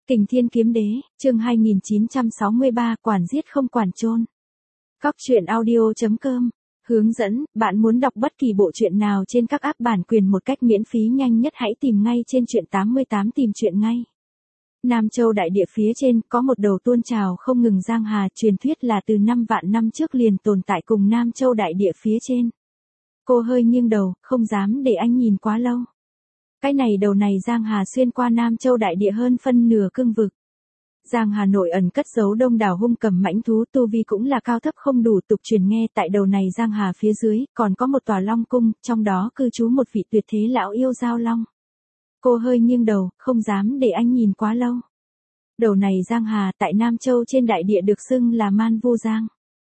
Kình Thiên Kiếm Đế, chương 2963, quản giết không quản chôn. Cóc truyện audio.com. Hướng dẫn, bạn muốn đọc bất kỳ bộ truyện nào trên các app bản quyền một cách miễn phí nhanh nhất hãy tìm ngay trên truyện 88 tìm truyện ngay. Nam Châu đại địa phía trên có một đầu tuôn trào không ngừng giang hà, truyền thuyết là từ 5 vạn năm trước liền tồn tại cùng Nam Châu đại địa phía trên. Cô hơi nghiêng đầu, không dám để anh nhìn quá lâu. Cái này đầu này giang hà xuyên qua Nam Châu đại địa hơn phân nửa cương vực. Giang Hà nội ẩn cất giấu đông đảo hung cầm mãnh thú, tu vi cũng là cao thấp không đủ, tục truyền nghe tại đầu này Giang Hà phía dưới còn có một tòa long cung, trong đó cư trú một vị tuyệt thế lão yêu giao long. Cô hơi nghiêng đầu, không dám để anh nhìn quá lâu. Đầu này Giang Hà tại Nam Châu trên đại địa được xưng là Man Vu Giang.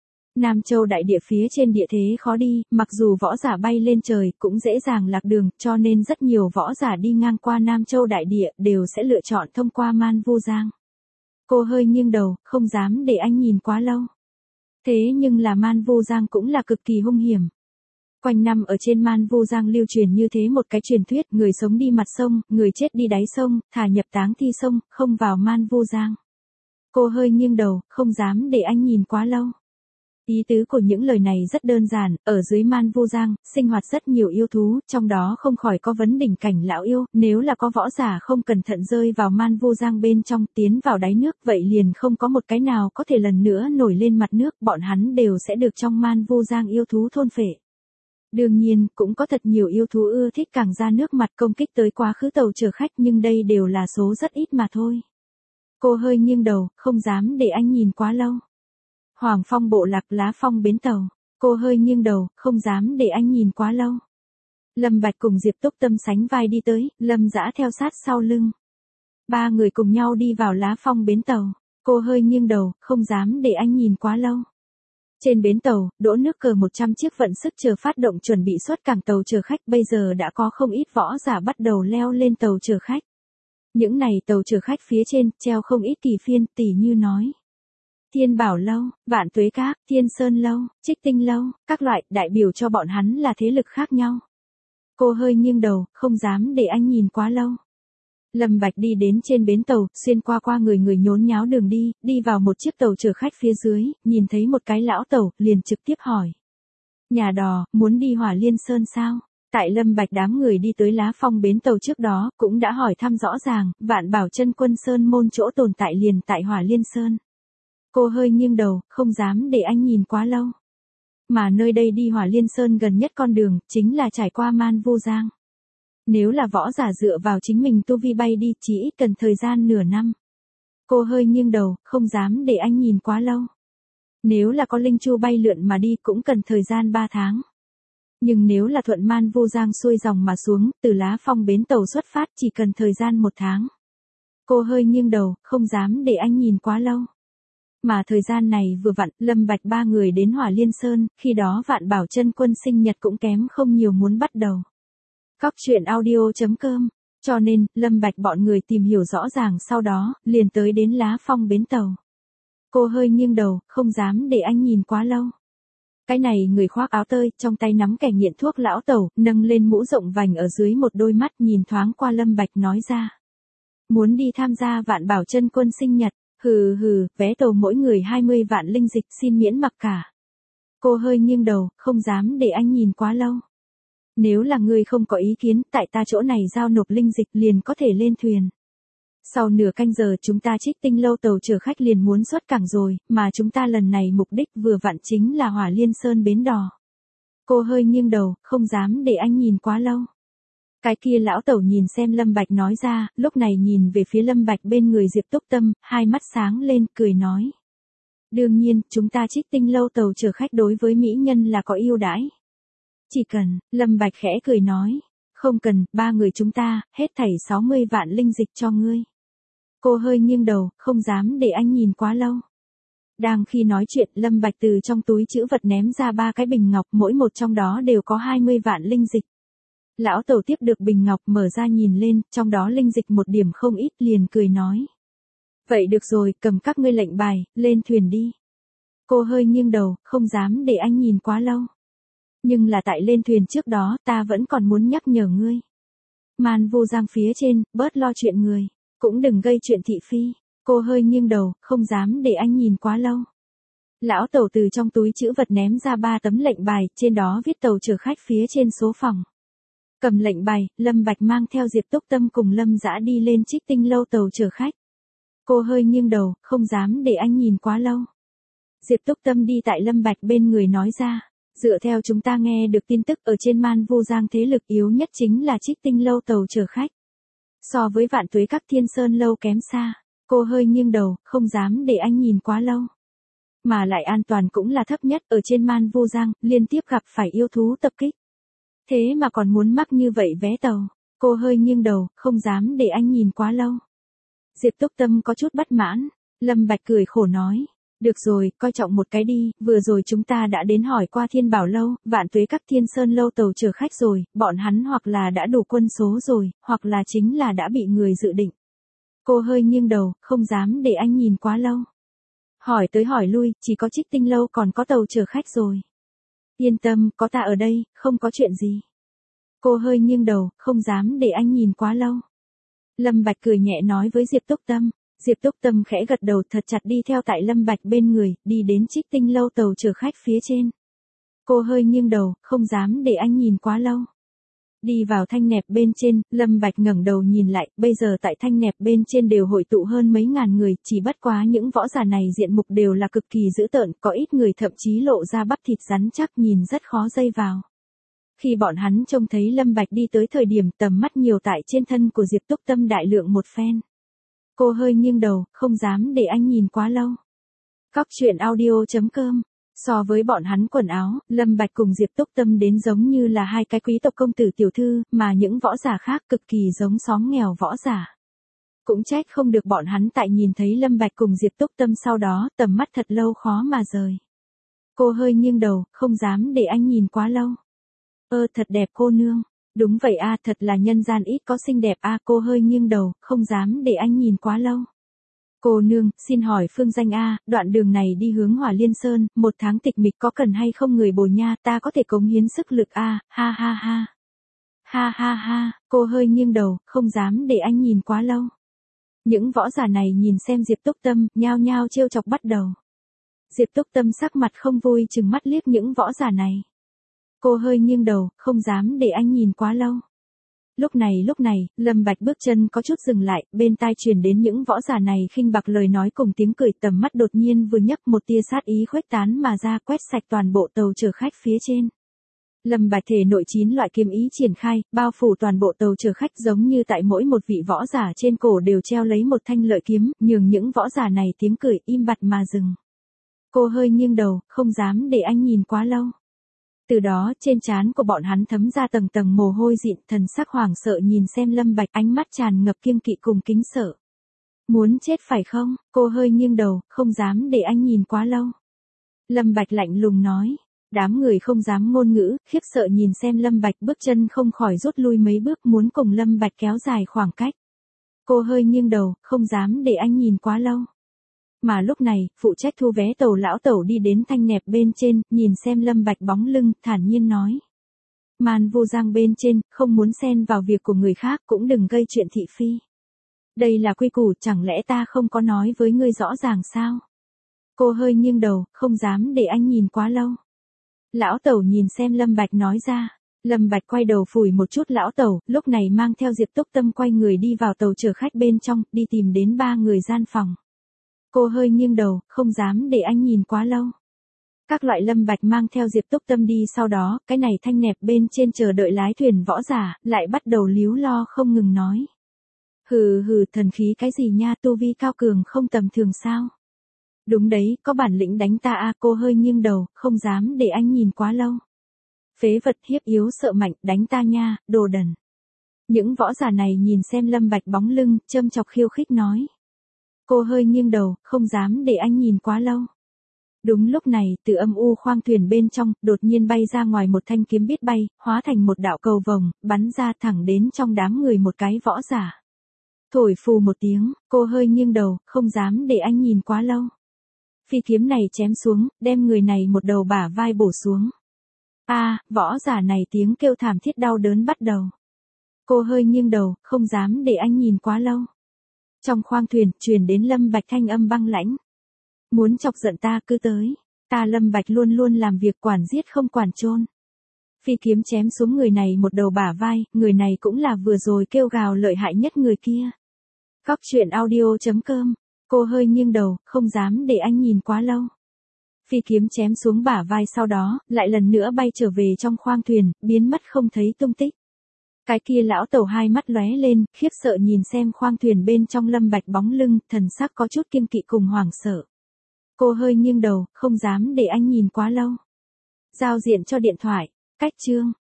Nam Châu đại địa phía trên địa thế khó đi, mặc dù võ giả bay lên trời cũng dễ dàng lạc đường, cho nên rất nhiều võ giả đi ngang qua Nam Châu đại địa đều sẽ lựa chọn thông qua Man Vu Giang. Cô hơi nghiêng đầu, không dám để anh nhìn quá lâu. Thế nhưng là Man Vu Giang cũng là cực kỳ hung hiểm. Quanh năm ở trên Man Vu Giang lưu truyền như thế một cái truyền thuyết, người sống đi mặt sông, người chết đi đáy sông, thả nhập táng thi sông, không vào Man Vu Giang. Cô hơi nghiêng đầu, không dám để anh nhìn quá lâu. Ý tứ của những lời này rất đơn giản, ở dưới Man Vu Giang, sinh hoạt rất nhiều yêu thú, trong đó không khỏi có vấn đỉnh cảnh lão yêu, nếu là có võ giả không cẩn thận rơi vào Man Vu Giang bên trong, tiến vào đáy nước, vậy liền không có một cái nào có thể lần nữa nổi lên mặt nước, bọn hắn đều sẽ được trong Man Vu Giang yêu thú thôn phệ. Đương nhiên, cũng có thật nhiều yêu thú ưa thích càng ra nước mặt công kích tới quá khứ tàu chở khách, nhưng đây đều là số rất ít mà thôi. Cô hơi nghiêng đầu, không dám để anh nhìn quá lâu. Hoàng Phong bộ lạc Lá Phong bến tàu. Cô hơi nghiêng đầu, không dám để anh nhìn quá lâu. Lâm Bạch cùng Diệp Túc Tâm sánh vai đi tới, Lâm Dã theo sát sau lưng. Ba người cùng nhau đi vào Lá Phong bến tàu. Cô hơi nghiêng đầu, không dám để anh nhìn quá lâu. Trên bến tàu, đỗ nước cờ 100 chiếc vận sức chờ phát động chuẩn bị xuất cảng tàu chở khách, bây giờ đã có không ít võ giả bắt đầu leo lên tàu chở khách. Những này tàu chở khách phía trên, treo không ít kỳ phiên, tỉ như nói. Thiên Bảo Lâu, Vạn Tuế Các, Thiên Sơn Lâu, Trích Tinh Lâu, các loại, đại biểu cho bọn hắn là thế lực khác nhau. Cô hơi nghiêng đầu, không dám để anh nhìn quá lâu. Lâm Bạch đi đến trên bến tàu, xuyên qua người nhốn nháo đường đi, đi vào một chiếc tàu chở khách phía dưới, nhìn thấy một cái lão tàu, liền trực tiếp hỏi. Nhà đò, muốn đi Hỏa Liên Sơn sao? Tại Lâm Bạch đám người đi tới Lá Phong bến tàu trước đó, cũng đã hỏi thăm rõ ràng, Vạn Bảo Chân Quân Sơn môn chỗ tồn tại liền tại Hỏa Liên Sơn. Cô hơi nghiêng đầu, không dám để anh nhìn quá lâu. Mà nơi đây đi Hỏa Liên Sơn gần nhất con đường, chính là trải qua Man Vu Giang. Nếu là võ giả dựa vào chính mình tu vi bay đi, chỉ ít cần thời gian nửa năm. Cô hơi nghiêng đầu, không dám để anh nhìn quá lâu. Nếu là có linh chu bay lượn mà đi cũng cần thời gian 3 tháng. Nhưng nếu là thuận Man Vu Giang xuôi dòng mà xuống, từ Lá Phong bến tàu xuất phát chỉ cần thời gian 1 tháng. Cô hơi nghiêng đầu, không dám để anh nhìn quá lâu. Mà thời gian này vừa vặn, Lâm Bạch ba người đến Hỏa Liên Sơn, khi đó Vạn Bảo Chân Quân sinh nhật cũng kém không nhiều muốn bắt đầu. Cóc truyện audio.com. Cho nên, Lâm Bạch bọn người tìm hiểu rõ ràng sau đó, liền tới đến Lá Phong bến tàu. Cô hơi nghiêng đầu, không dám để anh nhìn quá lâu. Cái này người khoác áo tơi, trong tay nắm kẻ nghiện thuốc lão tẩu, nâng lên mũ rộng vành ở dưới một đôi mắt nhìn thoáng qua Lâm Bạch nói ra. Muốn đi tham gia Vạn Bảo Chân Quân sinh nhật. Hừ hừ, vé tàu mỗi người 20 vạn linh dịch xin miễn mặc cả. Cô hơi nghiêng đầu, không dám để anh nhìn quá lâu. Nếu là người không có ý kiến, tại ta chỗ này giao nộp linh dịch liền có thể lên thuyền. Sau nửa canh giờ chúng ta Trích Tinh Lâu tàu chở khách liền muốn xuất cảng rồi, mà chúng ta lần này mục đích vừa vặn chính là Hỏa Liên Sơn bến đò. Cô hơi nghiêng đầu, không dám để anh nhìn quá lâu. Cái kia lão tẩu nhìn xem Lâm Bạch nói ra, lúc này nhìn về phía Lâm Bạch bên người Diệp Túc Tâm, hai mắt sáng lên, cười nói. Đương nhiên, chúng ta Trích Tinh Lâu tàu chở khách đối với mỹ nhân là có ưu đãi. Chỉ cần, Lâm Bạch khẽ cười nói. Không cần, ba người chúng ta, hết thảy 60 vạn linh dịch cho ngươi. Cô hơi nghiêng đầu, không dám để anh nhìn quá lâu. Đang khi nói chuyện, Lâm Bạch từ trong túi trữ vật ném ra 3 cái bình ngọc, mỗi một trong đó đều có 20 vạn linh dịch. Lão tẩu tiếp được bình ngọc mở ra nhìn lên, trong đó linh dịch một điểm không ít, liền cười nói. Vậy được rồi, cầm các ngươi lệnh bài, lên thuyền đi. Cô hơi nghiêng đầu, không dám để anh nhìn quá lâu. Nhưng là tại lên thuyền trước đó, ta vẫn còn muốn nhắc nhở ngươi. Man Vu Giang phía trên, bớt lo chuyện người. Cũng đừng gây chuyện thị phi. Cô hơi nghiêng đầu, không dám để anh nhìn quá lâu. Lão Tẩu từ trong túi trữ vật ném ra 3 tấm lệnh bài, trên đó viết tàu chở khách phía trên số phòng. Cầm lệnh bài, Lâm Bạch mang theo Diệp Túc Tâm cùng Lâm Dã đi lên Trích Tinh lâu tàu chở khách. Cô hơi nghiêng đầu, không dám để anh nhìn quá lâu. Diệp Túc Tâm đi tại Lâm Bạch bên người nói ra, dựa theo chúng ta nghe được tin tức ở trên Man Vu Giang thế lực yếu nhất chính là Trích Tinh lâu tàu chở khách. So với Vạn Tuế các Thiên Sơn lâu kém xa. Cô hơi nghiêng đầu, không dám để anh nhìn quá lâu. Mà lại an toàn cũng là thấp nhất, ở trên Man Vu Giang, liên tiếp gặp phải yêu thú tập kích. Thế mà còn muốn mắc như vậy vé tàu. Cô hơi nghiêng đầu, không dám để anh nhìn quá lâu. Diệp Túc Tâm có chút bất mãn. Lâm Bạch cười khổ nói. Được rồi, coi trọng một cái đi, vừa rồi chúng ta đã đến hỏi qua Thiên Bảo lâu, Vạn Tuế các Thiên Sơn lâu tàu chở khách rồi, bọn hắn hoặc là đã đủ quân số rồi, hoặc là chính là đã bị người dự định. Cô hơi nghiêng đầu, không dám để anh nhìn quá lâu. Hỏi tới hỏi lui, chỉ có Trích Tinh lâu còn có tàu chở khách rồi. Yên tâm, có ta ở đây, không có chuyện gì. Cô hơi nghiêng đầu, không dám để anh nhìn quá lâu. Lâm Bạch cười nhẹ nói với Diệp Túc Tâm. Diệp Túc Tâm khẽ gật đầu thật chặt đi theo tại Lâm Bạch bên người, đi đến Trích Tinh lâu tàu chở khách phía trên. Cô hơi nghiêng đầu, không dám để anh nhìn quá lâu. Đi vào thanh nẹp bên trên, Lâm Bạch ngẩng đầu nhìn lại, bây giờ tại thanh nẹp bên trên đều hội tụ hơn mấy ngàn người, chỉ bất quá những võ giả này diện mục đều là cực kỳ dữ tợn, có ít người thậm chí lộ ra bắp thịt rắn chắc nhìn rất khó dây vào. Khi bọn hắn trông thấy Lâm Bạch đi tới thời điểm tầm mắt nhiều tại trên thân của Diệp Túc Tâm đại lượng một phen. Cô hơi nghiêng đầu, không dám để anh nhìn quá lâu. Cóc truyện audio.com. So với bọn hắn quần áo, Lâm Bạch cùng Diệp Túc Tâm đến giống như là hai cái quý tộc công tử tiểu thư, mà những võ giả khác cực kỳ giống xóm nghèo võ giả. Cũng trách không được bọn hắn tại nhìn thấy Lâm Bạch cùng Diệp Túc Tâm sau đó, tầm mắt thật lâu khó mà rời. Cô hơi nghiêng đầu, không dám để anh nhìn quá lâu. Thật đẹp cô nương. Đúng vậy a, thật là nhân gian ít có xinh đẹp a. Cô hơi nghiêng đầu, không dám để anh nhìn quá lâu. Cô nương, xin hỏi phương danh a, đoạn đường này đi hướng Hỏa Liên Sơn, 1 tháng tịch mịch có cần hay không người bồi nha, ta có thể cống hiến sức lực a, ha ha ha. Ha ha ha, cô hơi nghiêng đầu, không dám để anh nhìn quá lâu. Những võ giả này nhìn xem Diệp Túc Tâm, nhao nhao trêu chọc bắt đầu. Diệp Túc Tâm sắc mặt không vui chừng mắt liếc những võ giả này. Cô hơi nghiêng đầu, không dám để anh nhìn quá lâu. Lúc này, Lâm Bạch bước chân có chút dừng lại, bên tai truyền đến những võ giả này khinh bạc lời nói cùng tiếng cười, tầm mắt đột nhiên vừa nhấc, một tia sát ý khuếch tán mà ra, quét sạch toàn bộ tàu chở khách phía trên. Lâm Bạch thể nội 9 loại kiếm ý triển khai, bao phủ toàn bộ tàu chở khách, giống như tại mỗi một vị võ giả trên cổ đều treo lấy một thanh lợi kiếm, nhường những võ giả này tiếng cười im bặt mà dừng. Cô hơi nghiêng đầu, không dám để anh nhìn quá lâu. Từ đó, trên trán của bọn hắn thấm ra tầng tầng mồ hôi dịn, thần sắc hoảng sợ nhìn xem Lâm Bạch, ánh mắt tràn ngập kiêng kỵ cùng kính sợ. Muốn chết phải không? Cô hơi nghiêng đầu, không dám để anh nhìn quá lâu. Lâm Bạch lạnh lùng nói. Đám người không dám ngôn ngữ, khiếp sợ nhìn xem Lâm Bạch, bước chân không khỏi rút lui mấy bước, muốn cùng Lâm Bạch kéo dài khoảng cách. Cô hơi nghiêng đầu, không dám để anh nhìn quá lâu. Mà lúc này, phụ trách thu vé tàu lão tẩu đi đến thanh nẹp bên trên, nhìn xem Lâm Bạch bóng lưng, thản nhiên nói. Man Vu Giang bên trên, không muốn xen vào việc của người khác, cũng đừng gây chuyện thị phi. Đây là quy củ, chẳng lẽ ta không có nói với ngươi rõ ràng sao? Cô hơi nghiêng đầu, không dám để anh nhìn quá lâu. Lão tẩu nhìn xem Lâm Bạch nói ra. Lâm Bạch quay đầu phủi một chút lão tẩu, lúc này mang theo Diệp Túc Tâm quay người đi vào tàu chở khách bên trong, đi tìm đến 3 người gian phòng. Cô hơi nghiêng đầu, không dám để anh nhìn quá lâu. Các loại Lâm Bạch mang theo Diệp Túc Tâm đi, sau đó, cái này thanh nẹp bên trên chờ đợi lái thuyền võ giả, lại bắt đầu líu lo không ngừng nói. Hừ, thần khí cái gì nha, tu vi cao cường không tầm thường sao? Đúng đấy, có bản lĩnh đánh ta a. Cô hơi nghiêng đầu, không dám để anh nhìn quá lâu. Phế vật, hiếp yếu sợ mạnh, đánh ta nha, đồ đần. Những võ giả này nhìn xem Lâm Bạch bóng lưng, châm chọc khiêu khích nói. Cô hơi nghiêng đầu, không dám để anh nhìn quá lâu. Đúng lúc này, từ âm u khoang thuyền bên trong, đột nhiên bay ra ngoài một thanh kiếm biết bay, hóa thành một đạo cầu vồng, bắn ra thẳng đến trong đám người một cái võ giả. Thổi phù một tiếng, cô hơi nghiêng đầu, không dám để anh nhìn quá lâu. Phi kiếm này chém xuống, đem người này một đầu bả vai bổ xuống. Võ giả này tiếng kêu thảm thiết đau đớn bắt đầu. Cô hơi nghiêng đầu, không dám để anh nhìn quá lâu. Trong khoang thuyền, truyền đến Lâm Bạch thanh âm băng lãnh. Muốn chọc giận ta cứ tới. Ta Lâm Bạch luôn luôn làm việc quản giết không quản chôn. Phi kiếm chém xuống người này một đầu bả vai, người này cũng là vừa rồi kêu gào lợi hại nhất người kia. Cóc truyện audio.com. Cô hơi nghiêng đầu, không dám để anh nhìn quá lâu. Phi kiếm chém xuống bả vai sau đó, lại lần nữa bay trở về trong khoang thuyền, biến mất không thấy tung tích. Cái kia lão tẩu hai mắt lóe lên, khiếp sợ nhìn xem khoang thuyền bên trong Lâm Bạch bóng lưng, thần sắc có chút kiêng kỵ cùng hoảng sợ. Cô hơi nghiêng đầu, không dám để anh nhìn quá lâu. Giao diện cho điện thoại, cách chương.